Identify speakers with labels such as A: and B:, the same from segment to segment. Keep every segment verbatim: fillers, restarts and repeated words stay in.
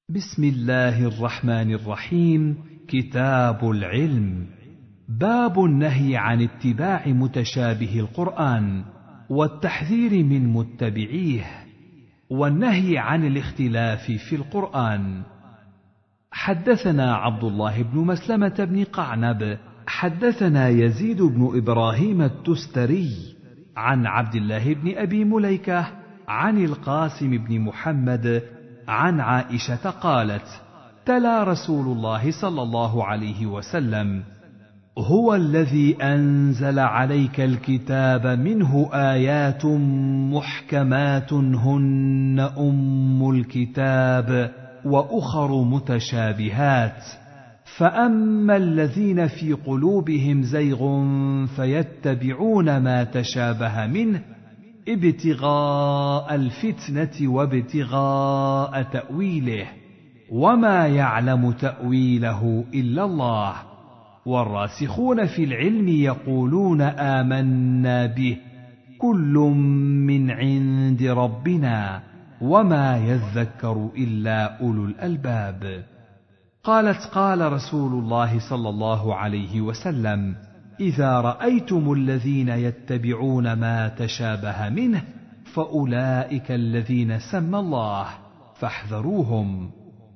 A: بسم الله الرحمن الرحيم. كتاب العلم. باب النهي عن اتباع متشابه القرآن والتحذير من متبعيه، والنهي عن الاختلاف في القرآن. حدثنا عبد الله بن مسلمة بن قعنب حدثنا يزيد بن إبراهيم التستري عن عبد الله بن أبي مليكة عن القاسم بن محمد عن عائشة قالت: تلا رسول الله صلى الله عليه وسلم: هو الذي أنزل عليك الكتاب منه آيات محكمات هن أم الكتاب وأخر متشابهات، فأما الذين في قلوبهم زيغ فيتبعون ما تشابه منه ابتغاء الفتنة وابتغاء تأويله، وما يعلم تأويله إلا الله، والراسخون في العلم يقولون آمنا به كل من عند ربنا وما يذكر إلا أولو الألباب. قالت: قال رسول الله صلى الله عليه وسلم: إذا رأيتم الذين يتبعون ما تشابه منه فأولئك الذين سمى الله فاحذروهم.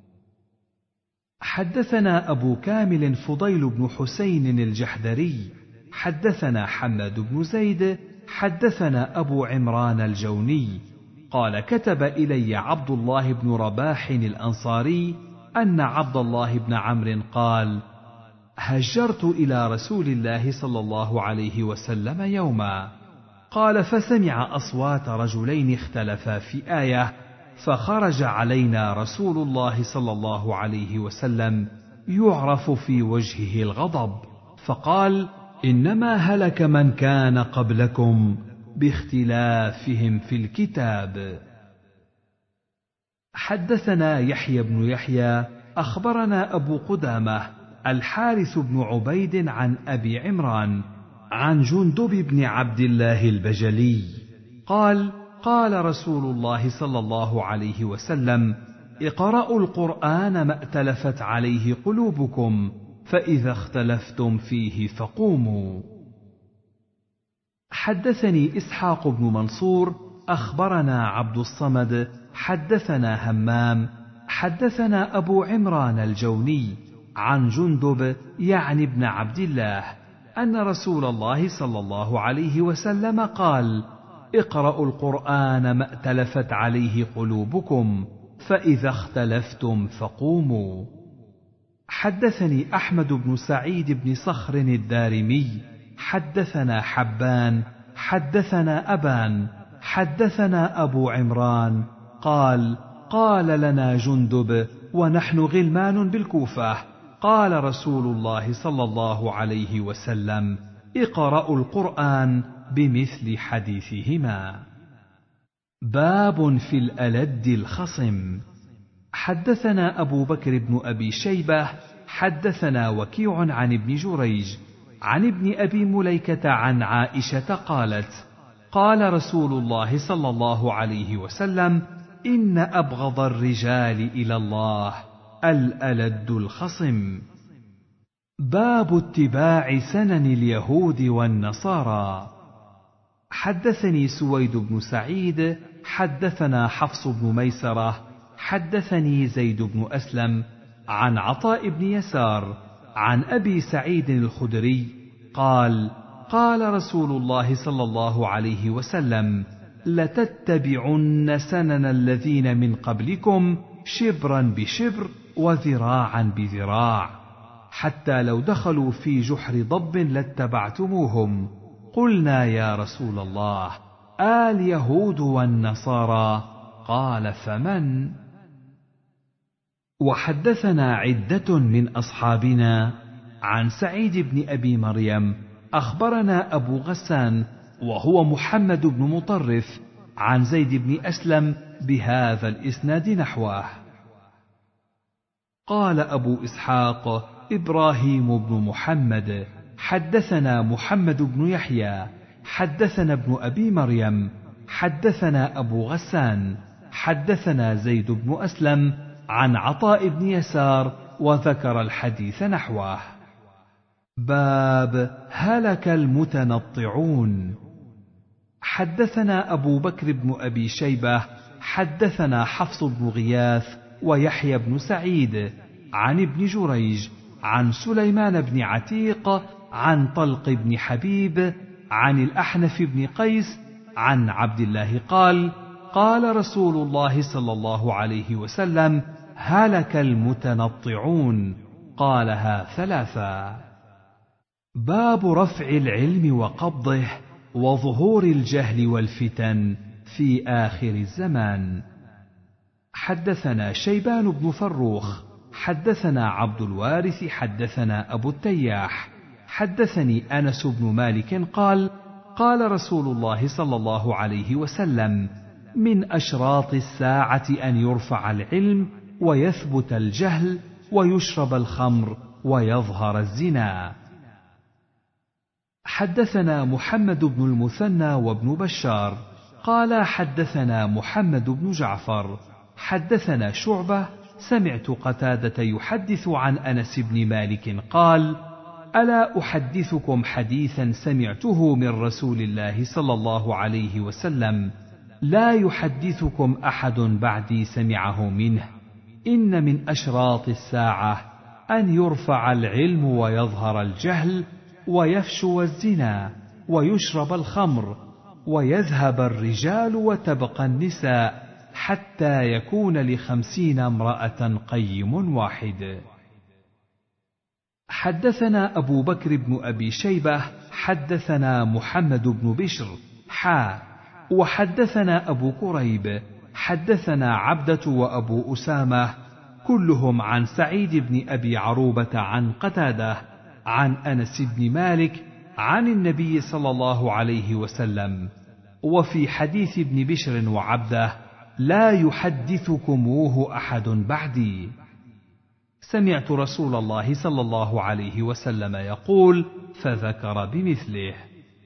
A: حدثنا أبو كامل فضيل بن حسين الجحدري حدثنا حماد بن زيد حدثنا أبو عمران الجوني قال: كتب إلي عبد الله بن رباح الأنصاري أن عبد الله بن عمرو قال: هجرت إلى رسول الله صلى الله عليه وسلم يوما، قال: فسمع أصوات رجلين اختلفا في آية، فخرج علينا رسول الله صلى الله عليه وسلم يعرف في وجهه الغضب، فقال: إنما هلك من كان قبلكم باختلافهم في الكتاب. حدثنا يحيى بن يحيى أخبرنا أبو قدامة الحارث بن عبيد عن أبي عمران عن جندب بن عبد الله البجلي قال: قال رسول الله صلى الله عليه وسلم: اقرأوا القرآن ما ائتلفت عليه قلوبكم، فإذا اختلفتم فيه فقوموا. حدثني إسحاق بن منصور أخبرنا عبد الصمد حدثنا همام حدثنا أبو عمران الجوني عن جندب يعني ابن عبد الله أن رسول الله صلى الله عليه وسلم قال: اقرأوا القرآن ما ائتلفت عليه قلوبكم، فإذا اختلفتم فقوموا. حدثني أحمد بن سعيد بن صخر الدارمي حدثنا حبان حدثنا أبان حدثنا أبو عمران قال: قال لنا جندب ونحن غلمان بالكوفة: قال رسول الله صلى الله عليه وسلم: اقرأوا القرآن بمثل حديثهما. باب في الألد الخصم. حدثنا أبو بكر بن أبي شيبة حدثنا وكيع عن ابن جريج عن ابن أبي مليكة عن عائشة قالت: قال رسول الله صلى الله عليه وسلم: إن أبغض الرجال إلى الله الألد الخصم. باب اتباع سنن اليهود والنصارى. حدثني سويد بن سعيد حدثنا حفص بن ميسرة حدثني زيد بن أسلم عن عطاء بن يسار عن أبي سعيد الخدري قال: قال رسول الله صلى الله عليه وسلم: لتتبعن سنن الذين من قبلكم شبرا بشبر وذراعا بذراع، حتى لو دخلوا في جحر ضب لاتبعتموهم. قلنا: يا رسول الله، اليهود والنصارى؟ قال: فمن؟ وحدثنا عدة من أصحابنا عن سعيد بن أبي مريم أخبرنا أبو غسان وهو محمد بن مطرف عن زيد بن أسلم بهذا الإسناد نحوه. قال أبو إسحاق إبراهيم بن محمد حدثنا محمد بن يحيى حدثنا ابن أبي مريم حدثنا أبو غسان حدثنا زيد بن أسلم عن عطاء بن يسار وذكر الحديث نحوه. باب هلك المتنطعون. حدثنا أبو بكر بن أبي شيبة حدثنا حفص بن غياث ويحيى بن سعيد عن ابن جريج عن سليمان بن عتيق عن طلق بن حبيب عن الأحنف بن قيس عن عبد الله قال: قال رسول الله صلى الله عليه وسلم: هلك المتنطعون. قالها ثلاثا. باب رفع العلم وقبضه وظهور الجهل والفتن في آخر الزمان. حدثنا شيبان بن فروخ حدثنا عبد الوارث حدثنا أبو التياح حدثني أنس بن مالك قال: قال رسول الله صلى الله عليه وسلم: من أشراط الساعة أن يرفع العلم ويثبت الجهل ويشرب الخمر ويظهر الزنا. حدثنا محمد بن المثنى وابن بشار قال حدثنا محمد بن جعفر حدثنا شعبة سمعت قتادة يحدث عن أنس بن مالك قال: ألا أحدثكم حديثا سمعته من رسول الله صلى الله عليه وسلم لا يحدثكم أحد بعدي سمعه منه: إن من أشراط الساعة أن يرفع العلم ويظهر الجهل ويفشو الزنا ويشرب الخمر ويذهب الرجال وتبقى النساء حتى يكون لخمسين امرأة قيم واحد. حدثنا أبو بكر بن أبي شيبة حدثنا محمد بن بشر حا وحدثنا أبو كريب حدثنا عبدة وأبو أسامة كلهم عن سعيد بن أبي عروبة عن قتادة عن أنس بن مالك عن النبي صلى الله عليه وسلم. وفي حديث ابن بشر وعبده: لا يحدثكموه أحد بعدي. سمعت رسول الله صلى الله عليه وسلم يقول، فذكر بمثله.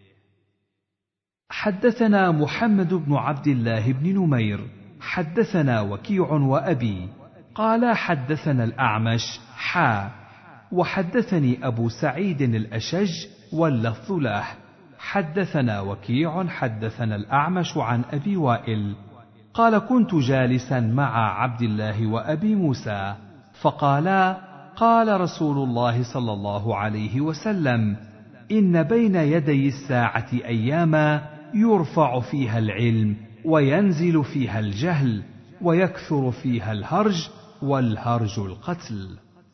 A: حدثنا محمد بن عبد الله بن نمير حدثنا وكيع وأبي قال حدثنا الأعمش حا وحدثني أبو سعيد الأشج واللفظ له. حدثنا وكيع حدثنا الأعمش عن أبي وائل قال: كنت جالسا مع عبد الله وأبي موسى فقالا: قال رسول الله صلى الله عليه وسلم: إن بين يدي الساعة أياما يرفع فيها العلم وينزل فيها الجهل ويكثر فيها الهرج، والهرج القتل.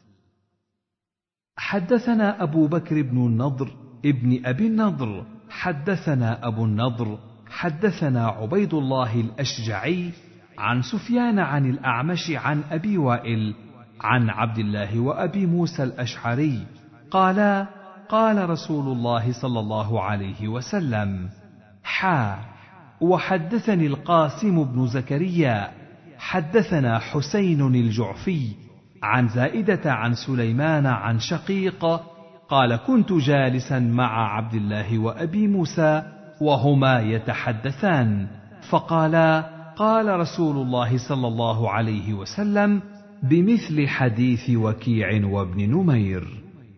A: حدثنا أبو بكر بن النضر ابن أبي النضر حدثنا أبو النضر حدثنا عبيد الله الأشجعي عن سفيان عن الأعمش عن أبي وائل عن عبد الله وأبي موسى الأشعري قالا: قال رسول الله صلى الله عليه وسلم: حا وحدثني القاسم بن زكريا حدثنا حسين الجعفي عن زائدة عن سليمان عن شقيق قال: كنت جالسا مع عبد الله وأبي موسى وهما يتحدثان فقالا: قال رسول الله صلى الله عليه وسلم بمثل حديث وكيع وابن نمير.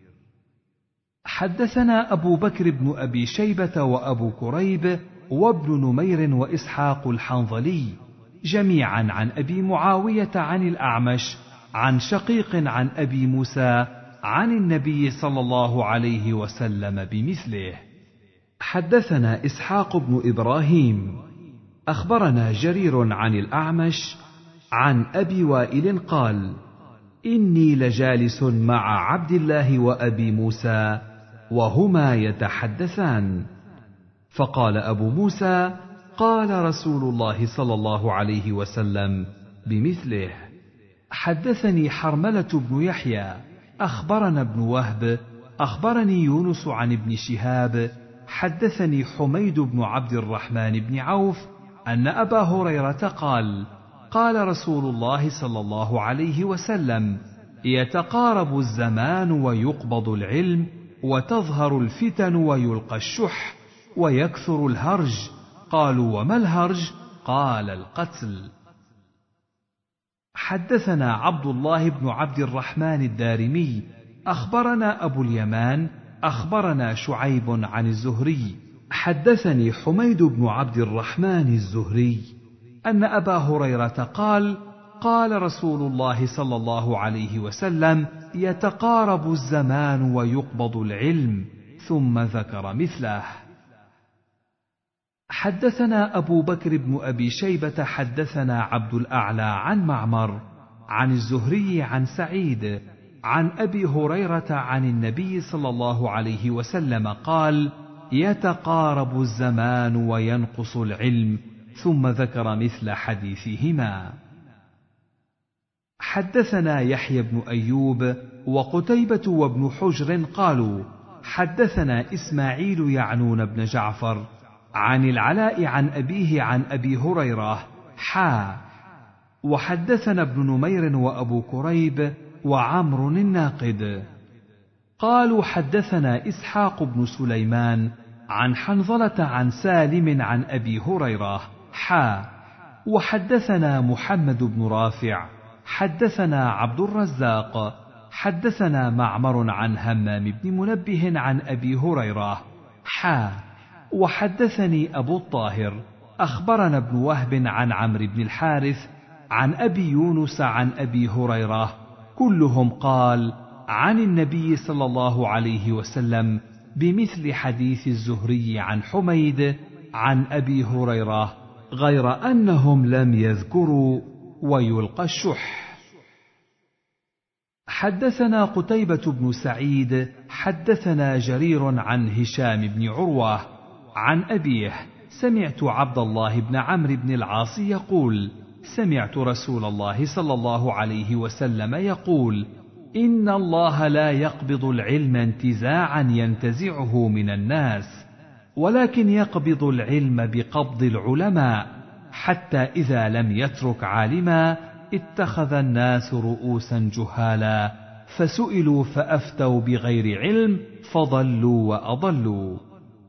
A: حدثنا أبو بكر بن أبي شيبة وأبو كريب وابن نمير وإسحاق الحنظلي جميعا عن أبي معاوية عن الأعمش عن شقيق عن أبي موسى عن النبي صلى الله عليه وسلم بمثله. حدثنا إسحاق بن إبراهيم أخبرنا جرير عن الأعمش عن أبي وائل قال: إني لجالس مع عبد الله وأبي موسى وهما يتحدثان فقال أبو موسى: قال رسول الله صلى الله عليه وسلم بمثله. حدثني حرملة بن يحيى أخبرنا ابن وهب أخبرني يونس عن ابن شهاب حدثني حميد بن عبد الرحمن بن عوف أن أبا هريرة قال: قال رسول الله صلى الله عليه وسلم: يتقارب الزمان ويقبض العلم وتظهر الفتن ويلقى الشح ويكثر الهرج. قالوا: وما الهرج؟ قال: القتل. حدثنا عبد الله بن عبد الرحمن الدارمي أخبرنا أبو اليمان أخبرنا شعيب عن الزهري حدثني حميد بن عبد الرحمن الزهري أن أبا هريرة قال: قال رسول الله صلى الله عليه وسلم: يتقارب الزمان ويقبض العلم، ثم ذكر مثله. حدثنا أبو بكر بن أبي شيبة حدثنا عبد الأعلى عن معمر عن الزهري عن سعيد عن أبي هريرة عن النبي صلى الله عليه وسلم قال: يتقارب الزمان وينقص العلم، ثم ذكر مثل حديثهما. حدثنا يحيى بن أيوب وقتيبة وابن حجر قالوا: حدثنا إسماعيل يعنون بن جعفر عن العلاء عن أبيه عن أبي هريرة حا وحدثنا ابن نمير وأبو كريب وعمر الناقد قالوا: حدثنا إسحاق بن سليمان عن حنظلة عن سالم عن أبي هريرة حا وحدثنا محمد بن رافع حدثنا عبد الرزاق حدثنا معمر عن همام بن منبه عن أبي هريرة حا وحدثني أبو الطاهر أخبرنا ابن وهب عن عمرو بن الحارث عن أبي يونس عن أبي هريرة كلهم قال عن النبي صلى الله عليه وسلم بمثل حديث الزهري عن حميد عن أبي هريرة، غير أنهم لم يذكروا ويلقى الشح. حدثنا قتيبة بن سعيد حدثنا جرير عن هشام بن عروة عن أبيه سمعت عبد الله بن عمرو بن العاص يقول: سمعت رسول الله صلى الله عليه وسلم يقول: إن الله لا يقبض العلم انتزاعا ينتزعه من الناس، ولكن يقبض العلم بقبض العلماء، حتى إذا لم يترك عالما اتخذ الناس رؤوسا جهالا فسئلوا فأفتوا بغير علم فضلوا وأضلوا.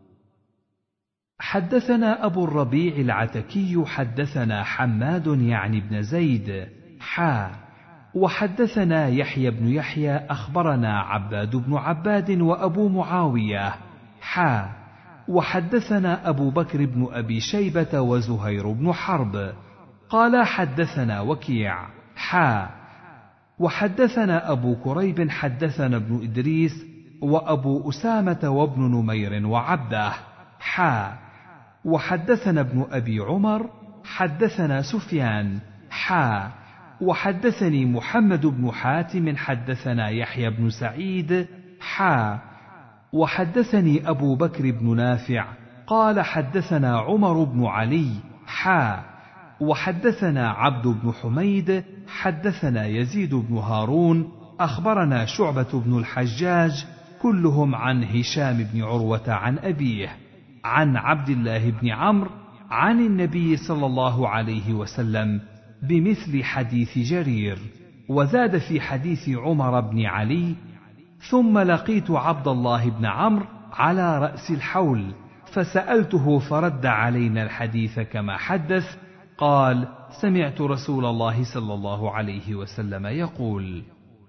A: حدثنا أبو الربيع العتكي حدثنا حماد يعني بن زيد حا وحدثنا يحيى بن يحيى أخبرنا عباد بن عباد وأبو معاوية حا وحدثنا أبو بكر بن أبي شيبة وزهير بن حرب قال حدثنا وكيع حا وحدثنا أبو كريب حدثنا ابن إدريس وأبو أسامة وابن نمير وعبده حا وحدثنا ابن أبي عمر حدثنا سفيان حا وحدثني محمد بن حاتم حدثنا يحيى بن سعيد حا وحدثني أبو بكر بن نافع قال حدثنا عمر بن علي حا وحدثنا عبد بن حميد حدثنا يزيد بن هارون أخبرنا شعبة بن الحجاج كلهم عن هشام بن عروة عن أبيه عن عبد الله بن عمرو عن النبي صلى الله عليه وسلم بمثل حديث جرير، وزاد في حديث عمر بن علي: ثم لقيت عبد الله بن عمرو على رأس الحول فسألته فرد علينا الحديث كما حدث، قال: سمعت رسول الله صلى الله عليه وسلم يقول.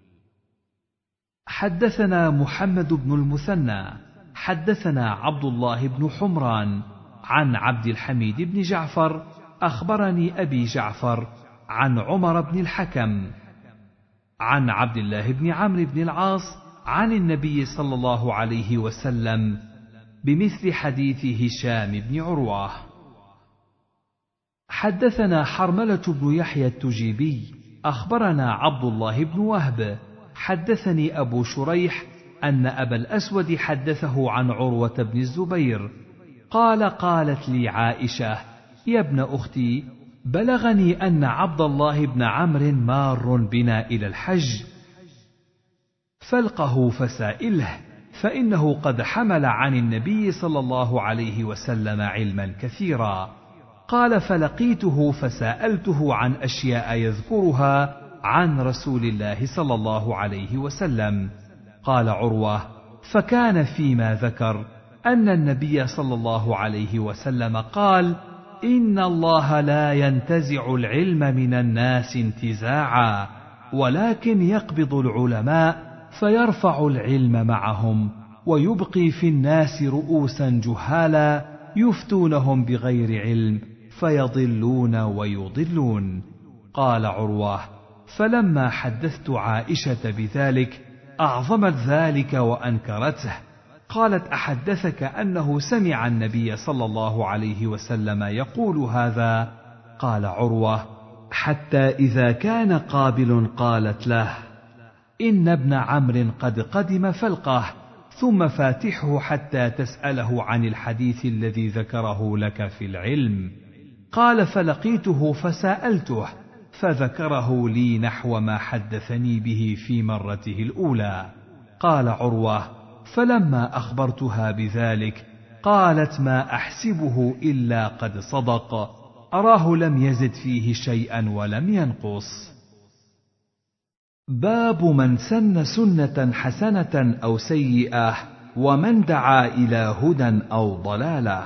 A: حدثنا محمد بن المثنى حدثنا عبد الله بن حمران عن عبد الحميد بن جعفر أخبرني أبي جعفر عن عمر بن الحكم عن عبد الله بن عمرو بن العاص عن النبي صلى الله عليه وسلم بمثل حديث هشام بن عروة. حدثنا حرملة بن يحيى التجيبي أخبرنا عبد الله بن وهب حدثني أبو شريح أن أبا الأسود حدثه عن عروة بن الزبير قال: قالت لي عائشة: يا ابن أختي، بلغني أن عبد الله بن عمرو مار بنا إلى الحج، فالقه فسائله، فإنه قد حمل عن النبي صلى الله عليه وسلم علما كثيرا. قال: فلقيته فسألته عن أشياء يذكرها عن رسول الله صلى الله عليه وسلم. قال عروة: فكان فيما ذكر أن النبي صلى الله عليه وسلم قال: إن الله لا ينتزع العلم من الناس انتزاعا، ولكن يقبض العلماء فيرفع العلم معهم، ويبقي في الناس رؤوسا جهالا يفتونهم بغير علم فيضلون ويضلون. قال عروة: فلما حدثت عائشة بذلك أعظمت ذلك وأنكرته. قالت: أحدثك أنه سمع النبي صلى الله عليه وسلم يقول هذا؟ قال عروة: حتى إذا كان قابل قالت له: إن ابن عمرو قد قدم فالقه، ثم فاتحه حتى تسأله عن الحديث الذي ذكره لك في العلم. قال: فلقيته فسألته فذكره لي نحو ما حدثني به في مرته الأولى. قال عروة: فلما أخبرتها بذلك قالت: ما أحسبه إلا قد صدق، أراه لم يزد فيه شيئا ولم ينقص. باب من سن سنة حسنة أو سيئة، ومن دعا إلى هدى أو ضلالة.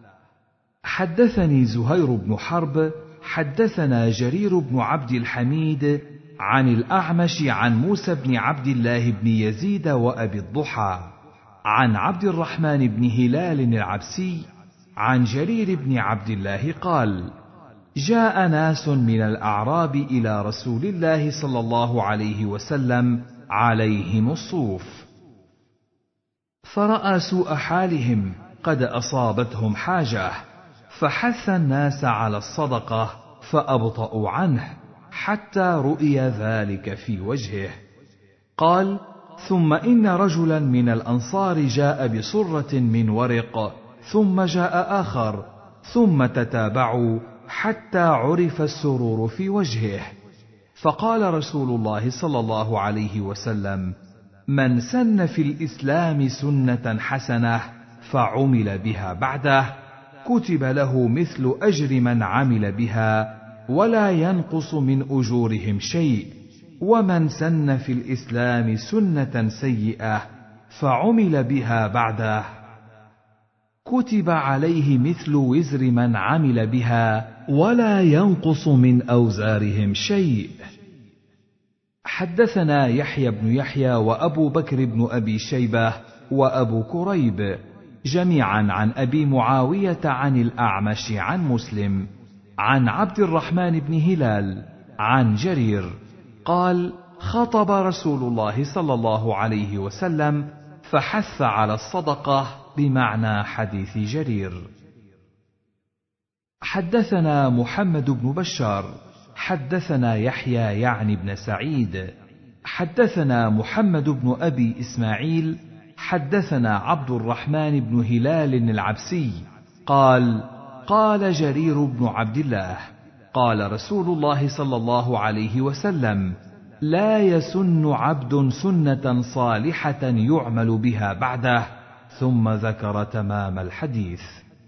A: حدثني زهير بن حرب حدثنا جرير بن عبد الحميد عن الأعمش عن موسى بن عبد الله بن يزيد وأبي الضحى عن عبد الرحمن بن هلال العبسي عن جرير بن عبد الله قال: جاء ناس من الأعراب إلى رسول الله صلى الله عليه وسلم عليهم الصوف، فرأى سوء حالهم قد أصابتهم حاجة، فحث الناس على الصدقة فأبطأوا عنه حتى رؤي ذلك في وجهه. قال: ثم إن رجلا من الأنصار جاء بصرة من ورق، ثم جاء آخر، ثم تتابعوا حتى عرف السرور في وجهه. فقال رسول الله صلى الله عليه وسلم: من سن في الإسلام سنة حسنة فعمل بها بعده كتب له مثل أجر من عمل بها ولا ينقص من أجورهم شيء، ومن سن في الإسلام سنة سيئة فعمل بها بعده كتب عليه مثل وزر من عمل بها ولا ينقص من أوزارهم شيء. حدثنا يحيى بن يحيى وأبو بكر بن أبي شيبة وأبو كريب جميعا عن أبي معاوية عن الأعمش عن مسلم عن عبد الرحمن بن هلال عن جرير قال: خطب رسول الله صلى الله عليه وسلم فحث على الصدقة بمعنى حديث جرير. حدثنا محمد بن بشار حدثنا يحيى يعني بن سعيد حدثنا محمد بن أبي إسماعيل حدثنا عبد الرحمن بن هلال العبسي قال: قال جرير بن عبد الله: قال رسول الله صلى الله عليه وسلم: لا يسن عبد سنة صالحة يعمل بها بعده، ثم ذكر تمام الحديث.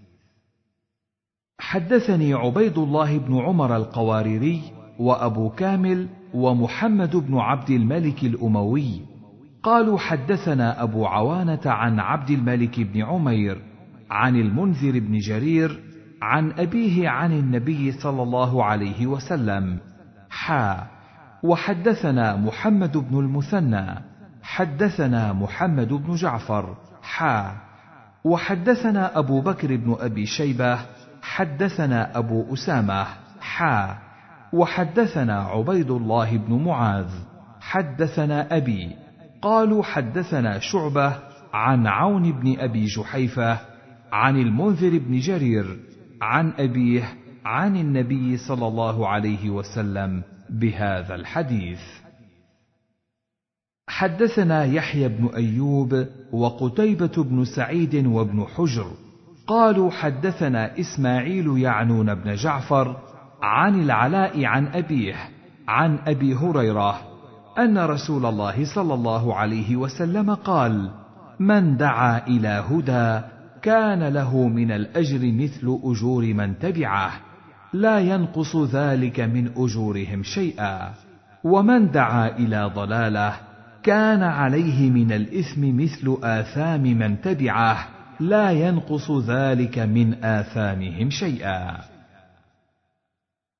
A: حدثني عبيد الله بن عمر القواريري وأبو كامل ومحمد بن عبد الملك الأموي قالوا: حدثنا أبو عوانة عن عبد الملك بن عمير عن المنذر بن جرير عن أبيه عن النبي صلى الله عليه وسلم حا. وحدثنا محمد بن المثنى حدثنا محمد بن جعفر حا. وحدثنا أبو بكر بن أبي شيبة حدثنا أبو أسامة حا. وحدثنا عبيد الله بن معاذ حدثنا أبي قالوا: حدثنا شعبة عن عون بن أبي جحيفة عن المنذر بن جرير عن أبيه عن النبي صلى الله عليه وسلم بهذا الحديث. حدثنا يحيى بن أيوب وقتيبة بن سعيد وابن حجر قالوا: حدثنا إسماعيل يعنون بن جعفر عن العلاء عن أبيه عن أبي هريرة أن رسول الله صلى الله عليه وسلم قال: من دعا إلى هدى كان له من الأجر مثل أجور من تبعه لا ينقص ذلك من أجورهم شيئا، ومن دعا إلى ضلالة كان عليه من الإثم مثل آثام من تبعه لا ينقص ذلك من آثامهم شيئا.